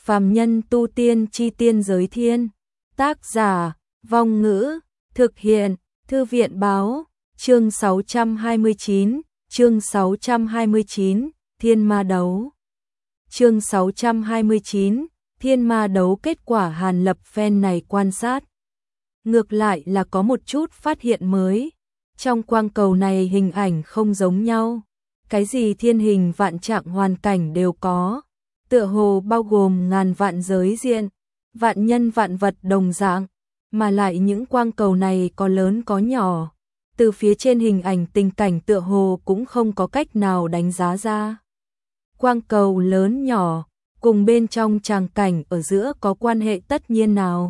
Phàm nhân tu tiên chi tiên giới thiên. Tác giả, Vong Ngữ, thực hiện, Thư viện Báo, chương 629, chương 629, Thiên Ma Đấu. Chương 629, Thiên Ma Đấu. Kết quả Hàn Lập phen này quan sát, ngược lại là có một chút phát hiện mới. Trong quang cầu này hình ảnh không giống nhau, cái gì thiên hình vạn trạng hoàn cảnh đều có, tựa hồ bao gồm ngàn vạn giới diện, vạn nhân vạn vật đồng dạng, mà lại những quang cầu này có lớn có nhỏ, từ phía trên hình ảnh tình cảnh tựa hồ cũng không có cách nào đánh giá ra. Quang cầu lớn nhỏ, cùng bên trong tràng cảnh ở giữa có quan hệ tất nhiên nào?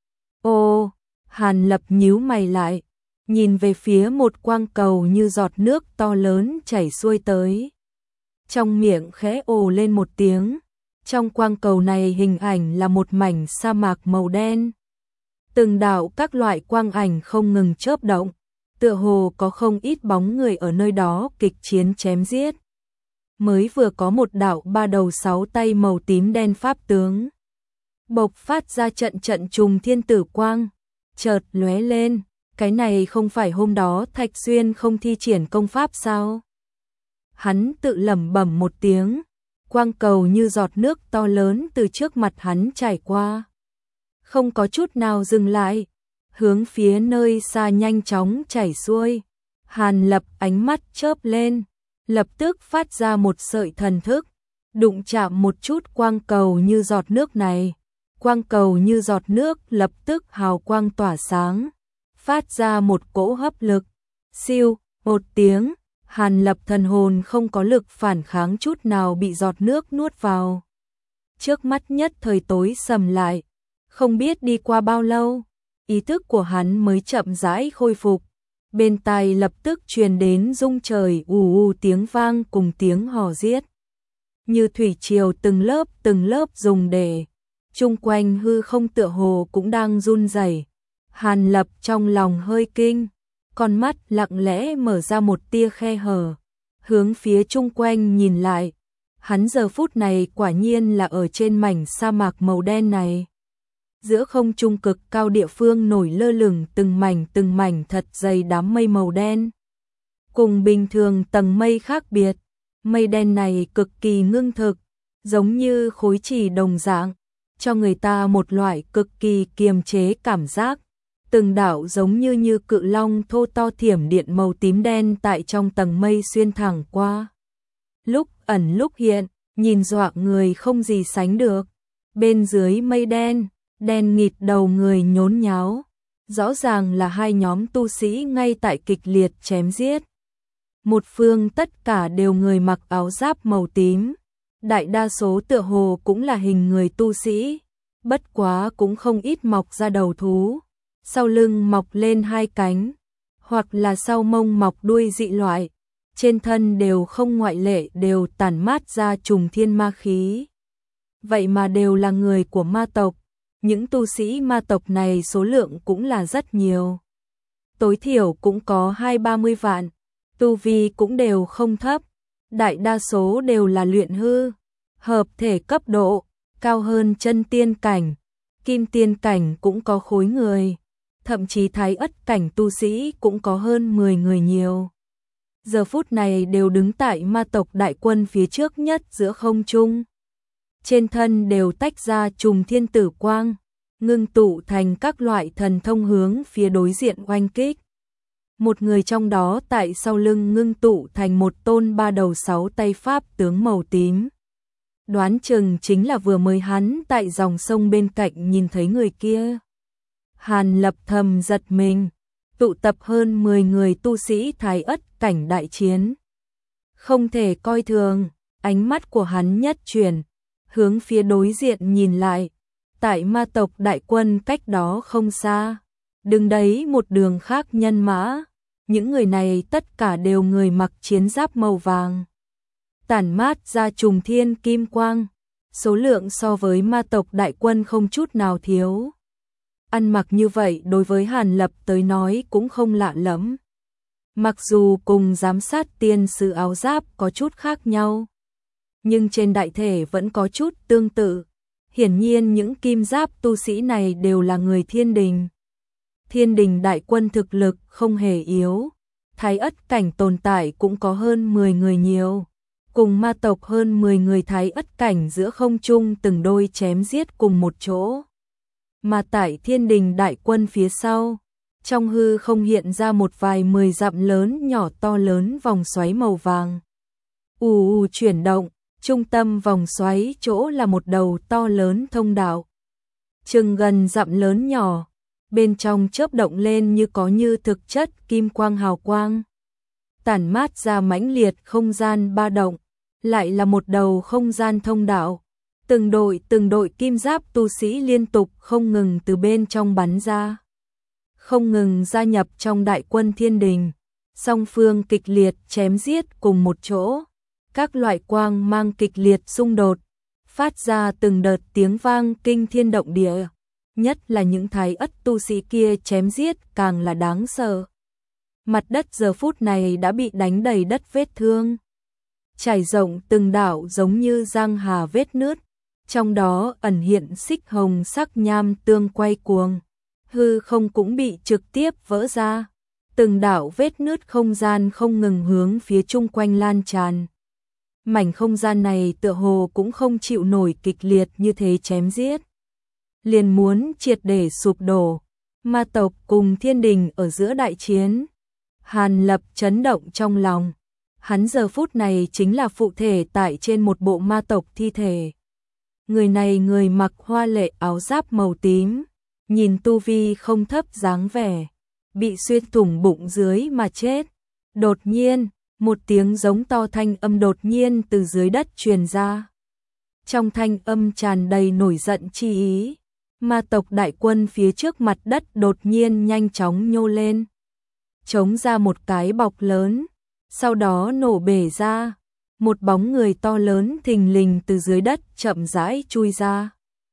Ô, Hàn Lập nhíu mày lại, nhìn về phía một quang cầu như giọt nước to lớn chảy xuôi tới. Trong miệng khẽ ồ lên một tiếng, trong quang cầu này hình ảnh là một mảnh sa mạc màu đen. Từng đạo các loại quang ảnh không ngừng chớp động, tựa hồ có không ít bóng người ở nơi đó kịch chiến chém giết. Mới vừa có một đạo ba đầu sáu tay màu tím đen pháp tướng bộc phát ra trận trận trùng thiên tử quang, chợt lóe lên. Cái này không phải hôm đó Thạch Xuyên không thi triển công pháp sao? Hắn tự lẩm bẩm một tiếng, quang cầu như giọt nước to lớn từ trước mặt hắn trải qua, không có chút nào dừng lại, hướng phía nơi xa nhanh chóng chảy xuôi. Hàn Lập ánh mắt chớp lên, lập tức phát ra một sợi thần thức, đụng chạm một chút quang cầu như giọt nước này. Quang cầu như giọt nước lập tức hào quang tỏa sáng, phát ra một cỗ hấp lực. Siêu, một tiếng, Hàn Lập thần hồn không có lực phản kháng chút nào bị giọt nước nuốt vào. Trước mắt nhất thời tối sầm lại, không biết đi qua bao lâu, ý thức của hắn mới chậm rãi khôi phục. Bên tai lập tức truyền đến rung trời ù ù tiếng vang cùng tiếng hò giết. Như thủy triều từng lớp dùng để, chung quanh hư không tựa hồ cũng đang run rẩy. Hàn Lập trong lòng hơi kinh, con mắt lặng lẽ mở ra một tia khe hở, hướng phía chung quanh nhìn lại. Hắn giờ phút này quả nhiên là ở trên mảnh sa mạc màu đen này. Giữa không trung cực cao địa phương nổi lơ lửng từng mảnh thật dày đám mây màu đen. Cùng bình thường tầng mây khác biệt, mây đen này cực kỳ ngưng thực, giống như khối chì đồng dạng, cho người ta một loại cực kỳ kiềm chế cảm giác. Từng đạo giống như cự long thô to thiểm điện màu tím đen tại trong tầng mây xuyên thẳng qua, lúc ẩn lúc hiện, nhìn dọa người không gì sánh được. Bên dưới mây đen, đen nghịt đầu người nhốn nháo, rõ ràng là hai nhóm tu sĩ ngay tại kịch liệt chém giết. Một phương tất cả đều người mặc áo giáp màu tím, đại đa số tựa hồ cũng là hình người tu sĩ, bất quá cũng không ít mọc ra đầu thú, sau lưng mọc lên hai cánh, hoặc là sau mông mọc đuôi dị loại, trên thân đều không ngoại lệ đều tản mát ra trùng thiên ma khí. Vậy mà đều là người của ma tộc, những tu sĩ ma tộc này số lượng cũng là rất nhiều. Tối thiểu cũng có 20-30 vạn, tu vi cũng đều không thấp, đại đa số đều là luyện hư, hợp thể cấp độ, cao hơn chân tiên cảnh, kim tiên cảnh cũng có khối người. Thậm chí thái ất cảnh tu sĩ cũng có hơn 10 người nhiều. Giờ phút này đều đứng tại ma tộc đại quân phía trước nhất giữa không trung. Trên thân đều tách ra trùng thiên tử quang, ngưng tụ thành các loại thần thông hướng phía đối diện oanh kích. Một người trong đó tại sau lưng ngưng tụ thành một tôn ba đầu sáu tay pháp tướng màu tím. Đoán chừng chính là vừa mới hắn tại dòng sông bên cạnh nhìn thấy người kia. Hàn Lập thầm giật mình, tụ tập hơn 10 người tu sĩ thái ất cảnh đại chiến. Không thể coi thường, ánh mắt của hắn nhất chuyển, hướng phía đối diện nhìn lại. Tại ma tộc đại quân cách đó không xa, đứng đấy một đường khác nhân mã. Những người này tất cả đều người mặc chiến giáp màu vàng, tản mát ra trùng thiên kim quang, số lượng so với ma tộc đại quân không chút nào thiếu. Ăn mặc như vậy đối với Hàn Lập tới nói cũng không lạ lắm. Mặc dù cùng giám sát tiên sứ áo giáp có chút khác nhau, nhưng trên đại thể vẫn có chút tương tự. Hiển nhiên những kim giáp tu sĩ này đều là người thiên đình. Thiên đình đại quân thực lực không hề yếu, thái ất cảnh tồn tại cũng có hơn 10 người nhiều. Cùng ma tộc hơn 10 người thái ất cảnh giữa không trung từng đôi chém giết cùng một chỗ. Mà tại thiên đình đại quân phía sau, trong hư không hiện ra một vài 10 dặm lớn nhỏ to lớn vòng xoáy màu vàng. Ù chuyển động, trung tâm vòng xoáy chỗ là một đầu to lớn thông đạo. Chừng gần dặm lớn nhỏ, bên trong chớp động lên như có như thực chất kim quang hào quang. Tản mát ra mãnh liệt không gian ba động, lại là một đầu không gian thông đạo. Từng đội kim giáp tu sĩ liên tục không ngừng từ bên trong bắn ra. Không ngừng gia nhập trong đại quân thiên đình. Song phương kịch liệt chém giết cùng một chỗ. Các loại quang mang kịch liệt xung đột, phát ra từng đợt tiếng vang kinh thiên động địa. Nhất là những thái ất tu sĩ kia chém giết càng là đáng sợ. Mặt đất giờ phút này đã bị đánh đầy đất vết thương. Trải rộng từng đảo giống như giang hà vết nứt. Trong đó ẩn hiện xích hồng sắc nham tương quay cuồng. Hư không cũng bị trực tiếp vỡ ra. Từng đảo vết nứt không gian không ngừng hướng phía chung quanh lan tràn. Mảnh không gian này tựa hồ cũng không chịu nổi kịch liệt như thế chém giết. Liền muốn triệt để sụp đổ. Ma tộc cùng thiên đình ở giữa đại chiến. Hàn Lập chấn động trong lòng. Hắn giờ phút này chính là phụ thể tại trên một bộ ma tộc thi thể. Người này người mặc hoa lệ áo giáp màu tím, nhìn tu vi không thấp dáng vẻ, bị xuyên thủng bụng dưới mà chết. Đột nhiên, một tiếng giống to thanh âm đột nhiên từ dưới đất truyền ra. Trong thanh âm tràn đầy nổi giận chi ý, ma tộc đại quân phía trước mặt đất đột nhiên nhanh chóng nhô lên, chống ra một cái bọc lớn, sau đó nổ bể ra. Một bóng người to lớn thình lình từ dưới đất chậm rãi chui ra.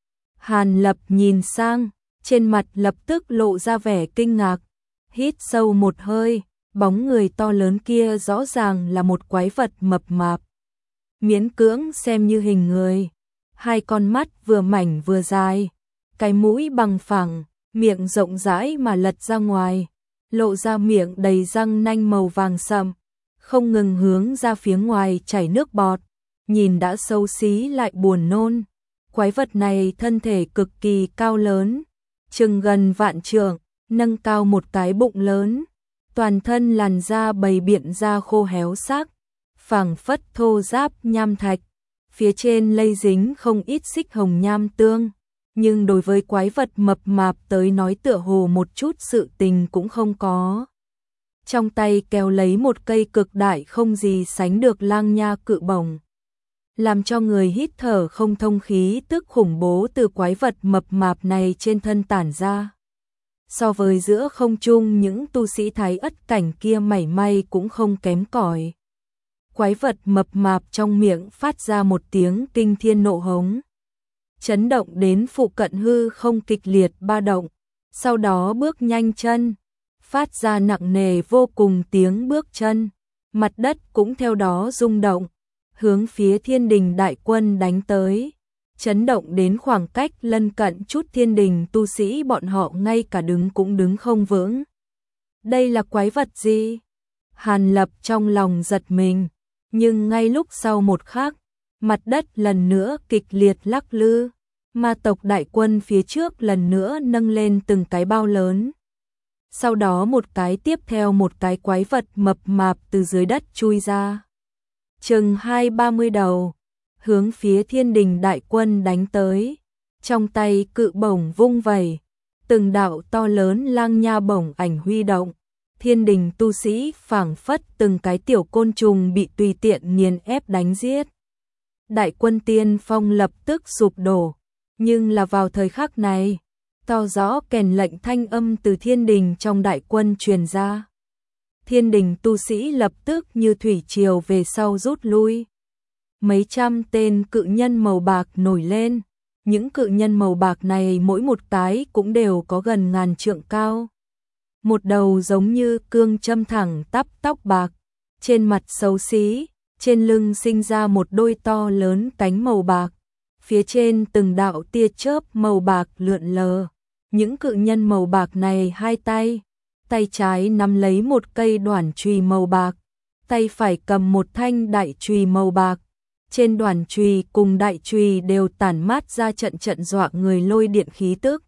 Hàn Lập nhìn sang, trên mặt lập tức lộ ra vẻ kinh ngạc, hít sâu một hơi, bóng người to lớn kia rõ ràng là một quái vật mập mạp. Miễn cưỡng xem như hình người, hai con mắt vừa mảnh vừa dài, cái mũi bằng phẳng, miệng rộng rãi mà lật ra ngoài, lộ ra miệng đầy răng nanh màu vàng sậm. Không ngừng hướng ra phía ngoài chảy nước bọt, nhìn đã xấu xí lại buồn nôn. Quái vật này thân thể cực kỳ cao lớn, chừng gần vạn trượng, nâng cao một cái bụng lớn, toàn thân làn da bầy biện da khô héo xác, phảng phất thô ráp nham thạch, phía trên lây dính không ít xích hồng nham tương, nhưng đối với quái vật mập mạp tới nói tựa hồ một chút sự tình cũng không có. Trong tay kéo lấy một cây cực đại không gì sánh được lang nha cự bổng, làm cho người hít thở không thông, khí tức khủng bố từ quái vật mập mạp này trên thân tản ra. So với giữa không trung những tu sĩ thái ất cảnh kia mảy may cũng không kém cỏi. Quái vật mập mạp trong miệng phát ra một tiếng kinh thiên nộ hống, chấn động đến phụ cận hư không kịch liệt ba động, sau đó bước nhanh chân, phát ra nặng nề vô cùng tiếng bước chân, mặt đất cũng theo đó rung động, hướng phía thiên đình đại quân đánh tới, chấn động đến khoảng cách lân cận chút thiên đình tu sĩ bọn họ ngay cả đứng cũng đứng không vững. Đây là quái vật gì? Hàn Lập trong lòng giật mình, nhưng ngay lúc sau một khắc, mặt đất lần nữa kịch liệt lắc lư, ma tộc đại quân phía trước lần nữa nâng lên từng cái bao lớn. Sau đó một cái tiếp theo một cái quái vật mập mạp từ dưới đất chui ra. Chừng 20-30 đầu, hướng phía thiên đình đại quân đánh tới. Trong tay cự bổng vung vẩy, từng đạo to lớn lang nha bổng ảnh huy động. Thiên đình tu sĩ phảng phất từng cái tiểu côn trùng bị tùy tiện nghiền ép đánh giết. Đại quân tiên phong lập tức sụp đổ, nhưng là vào thời khắc này, to rõ kèn lệnh thanh âm từ thiên đình trong đại quân truyền ra. Thiên đình tu sĩ lập tức như thủy triều về sau rút lui. Mấy trăm tên cự nhân màu bạc nổi lên, những cự nhân màu bạc này mỗi một cái cũng đều có gần ngàn trượng cao. Một đầu giống như cương châm thẳng tắp tóc bạc, trên mặt xấu xí, trên lưng sinh ra một đôi to lớn cánh màu bạc, phía trên từng đạo tia chớp màu bạc lượn lờ. Những cự nhân màu bạc này hai tay, tay trái nắm lấy một cây đoản chùy màu bạc, tay phải cầm một thanh đại chùy màu bạc. Trên đoản chùy cùng đại chùy đều tản mát ra trận trận dọa người lôi điện khí tức.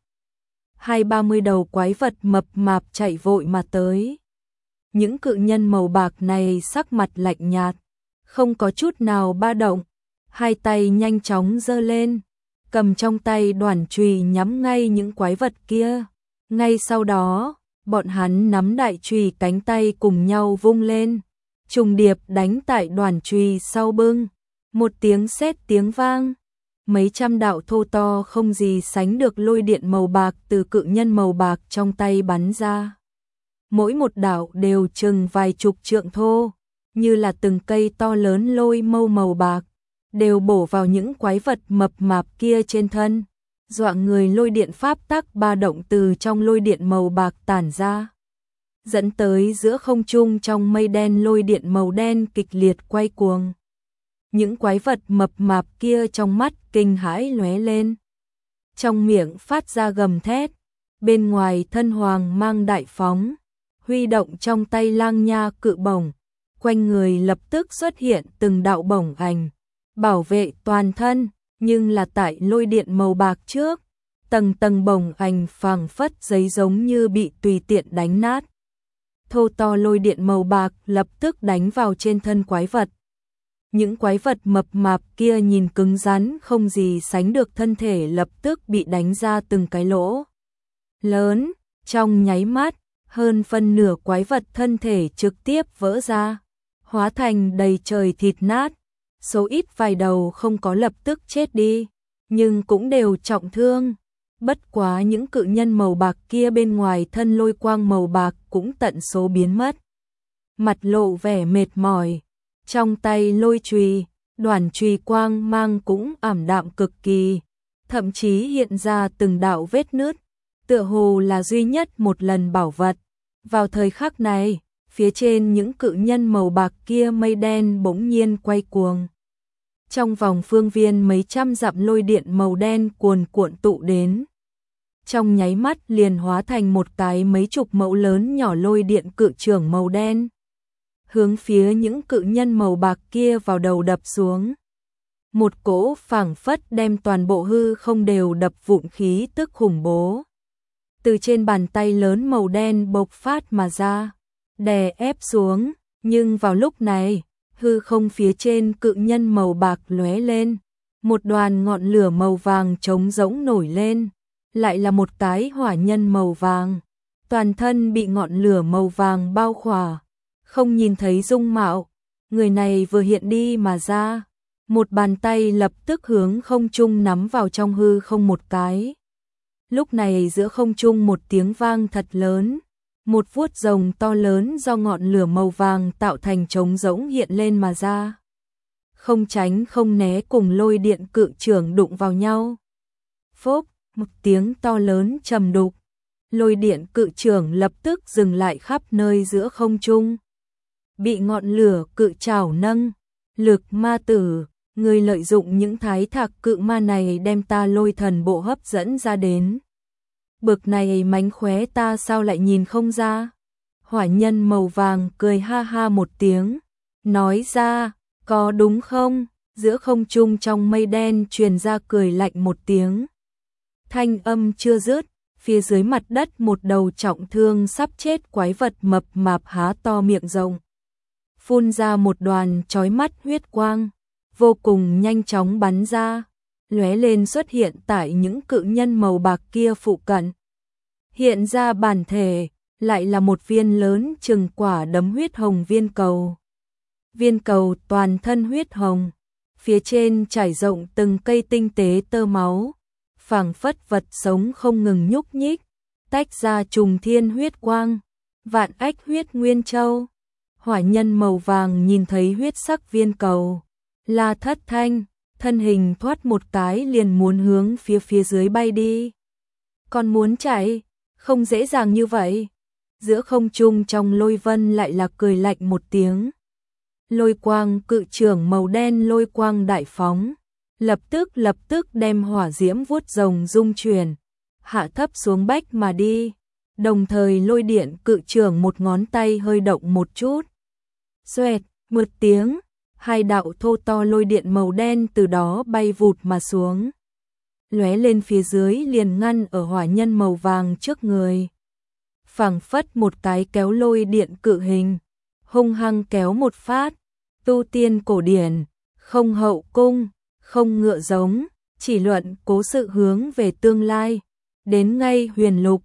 20-30 đầu quái vật mập mạp chạy vội mà tới. Những cự nhân màu bạc này sắc mặt lạnh nhạt, không có chút nào ba động, hai tay nhanh chóng giơ lên, cầm trong tay đoản chùy nhắm ngay những quái vật kia. Ngay sau đó, bọn hắn nắm đại chùy cánh tay cùng nhau vung lên, trùng điệp đánh tại đoản chùy sau bưng. Một tiếng sét tiếng vang, mấy trăm đạo thô to không gì sánh được lôi điện màu bạc từ cự nhân màu bạc trong tay bắn ra. Mỗi một đạo đều chừng vài chục trượng thô, như là từng cây to lớn lôi mâu màu bạc, đều bổ vào những quái vật mập mạp kia trên thân. Dọa người lôi điện pháp tắc ba động từ trong lôi điện màu bạc tản ra, dẫn tới giữa không trung trong mây đen lôi điện màu đen kịch liệt quay cuồng. Những quái vật mập mạp kia trong mắt kinh hãi lóe lên, trong miệng phát ra gầm thét, bên ngoài thân hoàng mang đại phóng, huy động trong tay lang nha cự bổng, quanh người lập tức xuất hiện từng đạo bổng ảnh, bảo vệ toàn thân, nhưng là tại lôi điện màu bạc trước, tầng tầng bổng ảnh phảng phất giấy giống như bị tùy tiện đánh nát. Thô to lôi điện màu bạc lập tức đánh vào trên thân quái vật. Những quái vật mập mạp kia nhìn cứng rắn không gì sánh được, thân thể lập tức bị đánh ra từng cái lỗ lớn, trong nháy mắt, hơn phân nửa quái vật thân thể trực tiếp vỡ ra, hóa thành đầy trời thịt nát. Số ít vài đầu không có lập tức chết đi, nhưng cũng đều trọng thương. Bất quá những cự nhân màu bạc kia bên ngoài thân lôi quang màu bạc cũng tận số biến mất. Mặt lộ vẻ mệt mỏi, trong tay lôi chùy, đoản chùy quang mang cũng ảm đạm cực kỳ, thậm chí hiện ra từng đạo vết nứt, tựa hồ là duy nhất một lần bảo vật. Vào thời khắc này, phía trên những cự nhân màu bạc kia mây đen bỗng nhiên quay cuồng. Trong vòng phương viên mấy trăm dặm lôi điện màu đen cuồn cuộn tụ đến. Trong nháy mắt liền hóa thành một cái mấy chục mẫu lớn nhỏ lôi điện cự chưởng màu đen, hướng phía những cự nhân màu bạc kia vào đầu đập xuống. Một cỗ phảng phất đem toàn bộ hư không đều đập vụn khí tức khủng bố, từ trên bàn tay lớn màu đen bộc phát mà ra, đè ép xuống. Nhưng vào lúc này, hư không phía trên cự nhân màu bạc lóe lên, một đoàn ngọn lửa màu vàng trống rỗng nổi lên, lại là một cái hỏa nhân màu vàng, toàn thân bị ngọn lửa màu vàng bao khỏa, không nhìn thấy dung mạo. Người này vừa hiện đi mà ra, một bàn tay lập tức hướng không trung nắm vào trong hư không một cái. Lúc này giữa không trung một tiếng vang thật lớn, một vuốt rồng to lớn do ngọn lửa màu vàng tạo thành trống rỗng hiện lên mà ra. Không tránh không né cùng lôi điện cự chưởng đụng vào nhau. Phốc, một tiếng to lớn trầm đục, lôi điện cự chưởng lập tức dừng lại khắp nơi giữa không trung. Bị ngọn lửa cự trảo nâng, lực ma tử, người lợi dụng những thái thạc cự ma này đem ta lôi thần bộ hấp dẫn ra đến. Bực này mánh khóe ta sao lại nhìn không ra? Hỏa nhân màu vàng cười ha ha một tiếng, nói ra, có đúng không? Giữa không trung trong mây đen truyền ra cười lạnh một tiếng. Thanh âm chưa dứt, phía dưới mặt đất một đầu trọng thương sắp chết quái vật mập mạp há to miệng rộng, phun ra một đoàn chói mắt huyết quang, vô cùng nhanh chóng bắn ra, lóe lên xuất hiện tại những cự nhân màu bạc kia phụ cận. Hiện ra bản thể, lại là một viên lớn chừng quả đấm huyết hồng viên cầu. Viên cầu toàn thân huyết hồng, phía trên trải rộng từng cây tinh tế tơ máu, phảng phất vật sống không ngừng nhúc nhích, tách ra trùng thiên huyết quang, vạn ách huyết nguyên châu. Hỏa nhân màu vàng nhìn thấy huyết sắc viên cầu, la thất thanh, thân hình thoát một cái liền muốn hướng phía dưới bay đi. Còn muốn chạy, không dễ dàng như vậy. Giữa không trung trong lôi vân lại là cười lạnh một tiếng. Lôi quang cự chưởng màu đen lôi quang đại phóng, lập tức đem hỏa diễm vuốt rồng dung chuyển, hạ thấp xuống bách mà đi, đồng thời lôi điện cự trưởng một ngón tay hơi động một chút. Xoẹt, một tiếng, hai đạo thô to lôi điện màu đen từ đó bay vụt mà xuống. Lóe lên phía dưới liền ngăn ở hỏa nhân màu vàng trước người. Phảng phất một cái kéo lôi điện cự hình, hung hăng kéo một phát, tu tiên cổ điển, không hậu cung, không ngựa giống, chỉ luận cố sự hướng về tương lai, đến ngay huyền lục,